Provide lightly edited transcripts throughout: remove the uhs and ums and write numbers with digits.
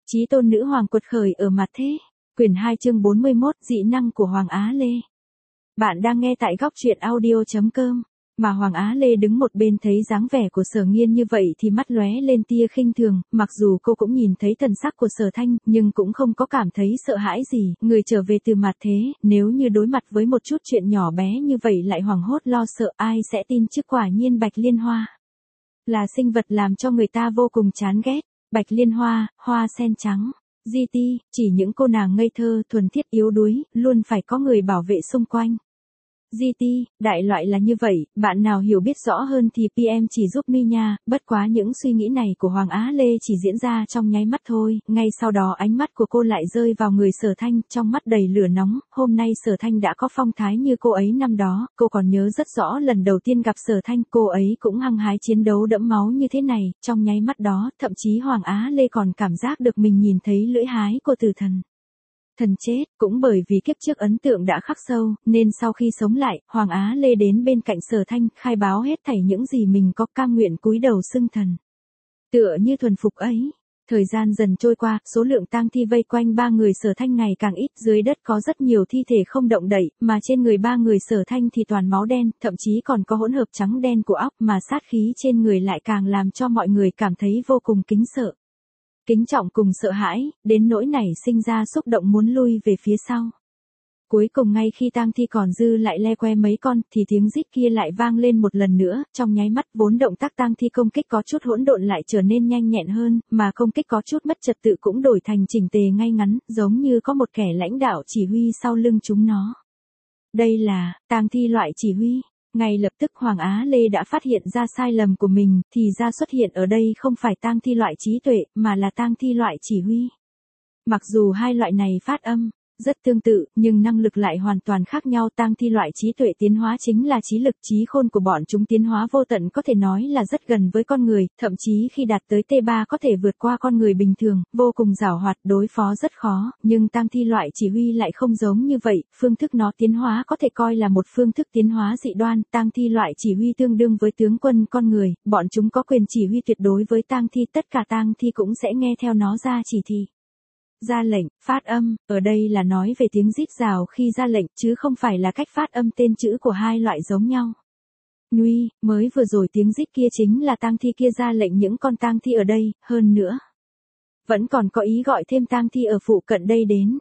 Chí tôn nữ hoàng quật khởi ở mặt thế. Quyển 2 chương 41, dị năng của Hoàng Á Lê. Bạn đang nghe tại góc truyện audio.com. Mà Hoàng Á Lê đứng một bên thấy dáng vẻ của Sở Nghiên như vậy thì mắt lóe lên tia khinh thường, mặc dù cô cũng nhìn thấy thần sắc của Sở Thanh, nhưng cũng không có cảm thấy sợ hãi gì, người trở về từ mặt thế, nếu như đối mặt với một chút chuyện nhỏ bé như vậy lại hoảng hốt lo sợ ai sẽ tin chứ quả nhiên Bạch Liên Hoa là sinh vật làm cho người ta vô cùng chán ghét. Bạch Liên Hoa, hoa sen trắng, GT, chỉ những cô nàng ngây thơ, thuần thiết yếu đuối, luôn phải có người bảo vệ xung quanh. GT, đại loại là như vậy, bạn nào hiểu biết rõ hơn thì PM chỉ giúp mi nha, bất quá những suy nghĩ này của Hoàng Á Lê chỉ diễn ra trong nháy mắt thôi, ngay sau đó ánh mắt của cô lại rơi vào người Sở Thanh, trong mắt đầy lửa nóng, hôm nay Sở Thanh đã có phong thái như cô ấy năm đó, cô còn nhớ rất rõ lần đầu tiên gặp Sở Thanh, cô ấy cũng hăng hái chiến đấu đẫm máu như thế này, trong nháy mắt đó, thậm chí Hoàng Á Lê còn cảm giác được mình nhìn thấy lưỡi hái của tử thần. Thần chết, cũng bởi vì kiếp trước ấn tượng đã khắc sâu, nên sau khi sống lại, Hoàng Á Lê đến bên cạnh Sở Thanh, khai báo hết thảy những gì mình có, cam nguyện cúi đầu xưng thần. Tựa như thuần phục ấy. Thời gian dần trôi qua, số lượng tang thi vây quanh ba người Sở Thanh ngày càng ít, dưới đất có rất nhiều thi thể không động đậy, mà trên người ba người Sở Thanh thì toàn máu đen, thậm chí còn có hỗn hợp trắng đen của óc, mà sát khí trên người lại càng làm cho mọi người cảm thấy vô cùng kính sợ. Kính trọng cùng sợ hãi, đến nỗi nảy sinh ra xúc động muốn lui về phía sau. Cuối cùng ngay khi tang thi còn dư lại le que mấy con thì tiếng rít kia lại vang lên một lần nữa, trong nháy mắt vốn động tác tang thi công kích có chút hỗn độn lại trở nên nhanh nhẹn hơn, mà công kích có chút mất trật tự cũng đổi thành chỉnh tề ngay ngắn, giống như có một kẻ lãnh đạo chỉ huy sau lưng chúng nó. Đây là tang thi loại chỉ huy. Ngay lập tức Hoàng Á Lê đã phát hiện ra sai lầm của mình, thì ra xuất hiện ở đây không phải tang thi loại trí tuệ, mà là tang thi loại chỉ huy. Mặc dù hai loại này phát âm rất tương tự, nhưng năng lực lại hoàn toàn khác nhau. Tang thi loại trí tuệ tiến hóa chính là trí lực, trí khôn của bọn chúng tiến hóa vô tận, có thể nói là rất gần với con người, thậm chí khi đạt tới T3 có thể vượt qua con người bình thường, vô cùng giàu hoạt, đối phó rất khó, nhưng tang thi loại chỉ huy lại không giống như vậy, phương thức nó tiến hóa có thể coi là một phương thức tiến hóa dị đoan. Tang thi loại chỉ huy tương đương với tướng quân con người, bọn chúng có quyền chỉ huy tuyệt đối với tang thi, tất cả tang thi cũng sẽ nghe theo nó ra chỉ thị. Ra lệnh, phát âm, ở đây là nói về tiếng rít rào khi ra lệnh, chứ không phải là cách phát âm tên chữ của hai loại giống nhau. Nguy, mới vừa rồi tiếng rít kia chính là tang thi kia ra lệnh những con tang thi ở đây, hơn nữa. Vẫn còn có ý gọi thêm tang thi ở phụ cận đây đến.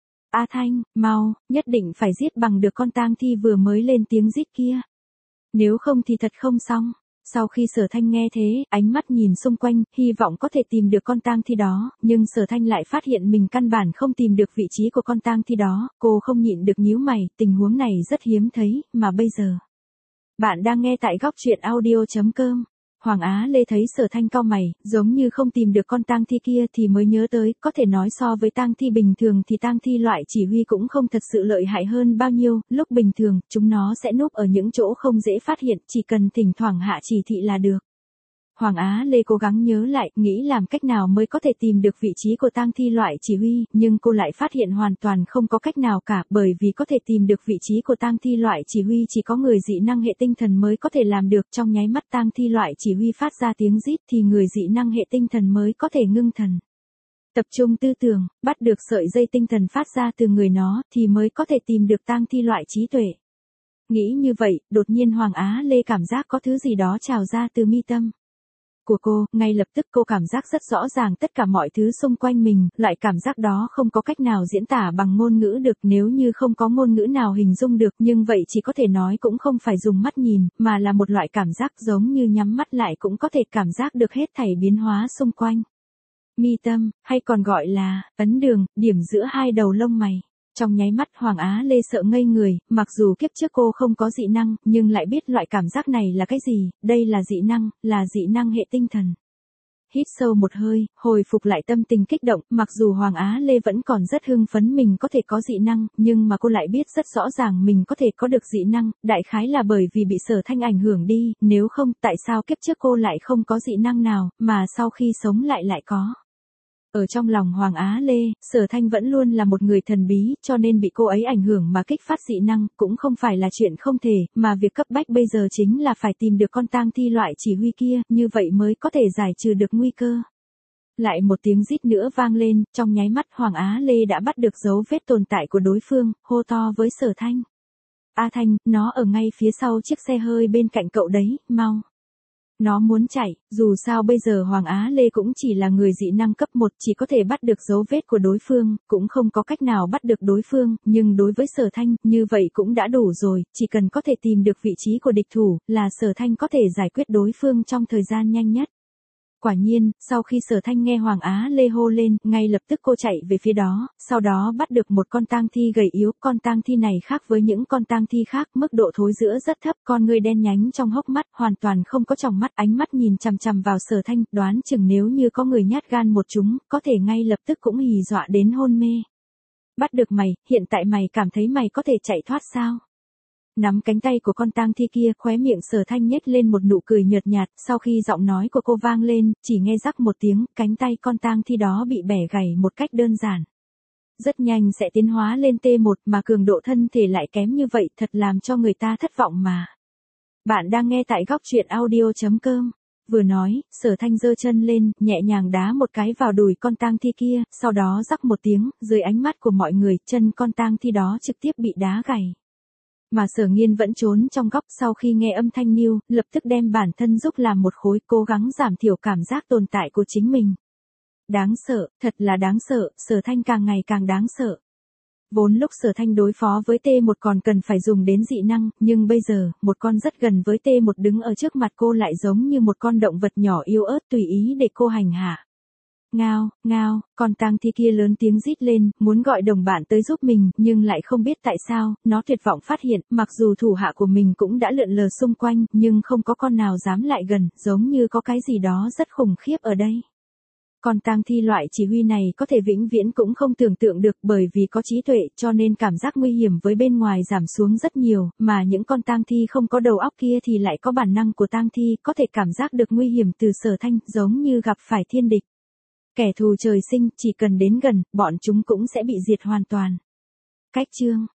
A Thanh, mau, nhất định phải giết bằng được con tang thi vừa mới lên tiếng rít kia. Nếu không thì thật không xong. Sau khi Sở Thanh nghe thế, ánh mắt nhìn xung quanh, hy vọng có thể tìm được con tang thi đó, nhưng Sở Thanh lại phát hiện mình căn bản không tìm được vị trí của con tang thi đó, cô không nhịn được nhíu mày, tình huống này rất hiếm thấy, mà bây giờ. Bạn đang nghe tại góc truyện audio.com. Hoàng Á Lê thấy Sở Thanh cau mày, giống như không tìm được con tang thi kia thì mới nhớ tới, có thể nói so với tang thi bình thường thì tang thi loại chỉ huy cũng không thật sự lợi hại hơn bao nhiêu, lúc bình thường, chúng nó sẽ núp ở những chỗ không dễ phát hiện, chỉ cần thỉnh thoảng hạ chỉ thị là được. Hoàng Á Lê cố gắng nhớ lại, nghĩ làm cách nào mới có thể tìm được vị trí của tang thi loại chỉ huy, nhưng cô lại phát hiện hoàn toàn không có cách nào cả, bởi vì có thể tìm được vị trí của tang thi loại chỉ huy chỉ có người dị năng hệ tinh thần mới có thể làm được. Trong nháy mắt tang thi loại chỉ huy phát ra tiếng rít thì người dị năng hệ tinh thần mới có thể ngưng thần. Tập trung tư tưởng, bắt được sợi dây tinh thần phát ra từ người nó thì mới có thể tìm được tang thi loại trí tuệ. Nghĩ như vậy, đột nhiên Hoàng Á Lê cảm giác có thứ gì đó trào ra từ mi tâm của cô, ngay lập tức cô cảm giác rất rõ ràng tất cả mọi thứ xung quanh mình, loại cảm giác đó không có cách nào diễn tả bằng ngôn ngữ được, nếu như không có ngôn ngữ nào hình dung được, nhưng vậy chỉ có thể nói cũng không phải dùng mắt nhìn, mà là một loại cảm giác giống như nhắm mắt lại cũng có thể cảm giác được hết thảy biến hóa xung quanh. Mi tâm, hay còn gọi là ấn đường, điểm giữa hai đầu lông mày. Trong nháy mắt Hoàng Á Lê sợ ngây người, mặc dù kiếp trước cô không có dị năng, nhưng lại biết loại cảm giác này là cái gì, đây là dị năng, là dị năng hệ tinh thần. Hít sâu một hơi, hồi phục lại tâm tình kích động, mặc dù Hoàng Á Lê vẫn còn rất hưng phấn mình có thể có dị năng, nhưng mà cô lại biết rất rõ ràng mình có thể có được dị năng, đại khái là bởi vì bị Sở Thanh ảnh hưởng đi, nếu không, tại sao kiếp trước cô lại không có dị năng nào, mà sau khi sống lại có. Ở trong lòng Hoàng Á Lê, Sở Thanh vẫn luôn là một người thần bí, cho nên bị cô ấy ảnh hưởng mà kích phát dị năng, cũng không phải là chuyện không thể, mà việc cấp bách bây giờ chính là phải tìm được con tang thi loại chỉ huy kia, như vậy mới có thể giải trừ được nguy cơ. Lại một tiếng rít nữa vang lên, trong nháy mắt Hoàng Á Lê đã bắt được dấu vết tồn tại của đối phương, hô to với Sở Thanh. A Thanh, nó ở ngay phía sau chiếc xe hơi bên cạnh cậu đấy, mau. Nó muốn chạy, dù sao bây giờ Hoàng Á Lê cũng chỉ là người dị năng cấp 1, chỉ có thể bắt được dấu vết của đối phương, cũng không có cách nào bắt được đối phương, nhưng đối với Sở Thanh, như vậy cũng đã đủ rồi, chỉ cần có thể tìm được vị trí của địch thủ, là Sở Thanh có thể giải quyết đối phương trong thời gian nhanh nhất. Quả nhiên, sau khi Sở Thanh nghe Hoàng Á Lê hô lên, ngay lập tức cô chạy về phía đó, sau đó bắt được một con tang thi gầy yếu, con tang thi này khác với những con tang thi khác, mức độ thối rữa rất thấp, con ngươi đen nhánh trong hốc mắt, hoàn toàn không có tròng mắt, ánh mắt nhìn chằm chằm vào Sở Thanh, đoán chừng nếu như có người nhát gan một chúng, có thể ngay lập tức cũng hì dọa đến hôn mê. Bắt được mày, hiện tại mày cảm thấy mày có thể chạy thoát sao? Nắm cánh tay của con tang thi kia, khóe miệng Sở Thanh nhếch lên một nụ cười nhợt nhạt, sau khi giọng nói của cô vang lên, chỉ nghe rắc một tiếng, cánh tay con tang thi đó bị bẻ gãy một cách đơn giản. Rất nhanh sẽ tiến hóa lên T1 mà cường độ thân thể lại kém như vậy, thật làm cho người ta thất vọng mà. Bạn đang nghe tại góc truyện audio.com. Vừa nói, Sở Thanh giơ chân lên, nhẹ nhàng đá một cái vào đùi con tang thi kia, sau đó rắc một tiếng, dưới ánh mắt của mọi người, chân con tang thi đó trực tiếp bị đá gãy. Mà Sở Nghiên vẫn trốn trong góc, sau khi nghe âm thanh Niu, lập tức đem bản thân giúp làm một khối, cố gắng giảm thiểu cảm giác tồn tại của chính mình. Đáng sợ, thật là đáng sợ, Sở Thanh càng ngày càng đáng sợ. Vốn lúc Sở Thanh đối phó với T1 còn cần phải dùng đến dị năng, nhưng bây giờ, một con rất gần với T1 đứng ở trước mặt cô lại giống như một con động vật nhỏ yếu ớt tùy ý để cô hành hạ. Ngao, ngao, con tang thi kia lớn tiếng rít lên, muốn gọi đồng bạn tới giúp mình, nhưng lại không biết tại sao, nó tuyệt vọng phát hiện, mặc dù thủ hạ của mình cũng đã lượn lờ xung quanh, nhưng không có con nào dám lại gần, giống như có cái gì đó rất khủng khiếp ở đây. Con tang thi loại chỉ huy này có thể vĩnh viễn cũng không tưởng tượng được, bởi vì có trí tuệ, cho nên cảm giác nguy hiểm với bên ngoài giảm xuống rất nhiều, mà những con tang thi không có đầu óc kia thì lại có bản năng của tang thi, có thể cảm giác được nguy hiểm từ Sở Thanh, giống như gặp phải thiên địch. Kẻ thù trời sinh, chỉ cần đến gần, bọn chúng cũng sẽ bị diệt hoàn toàn. Cách chương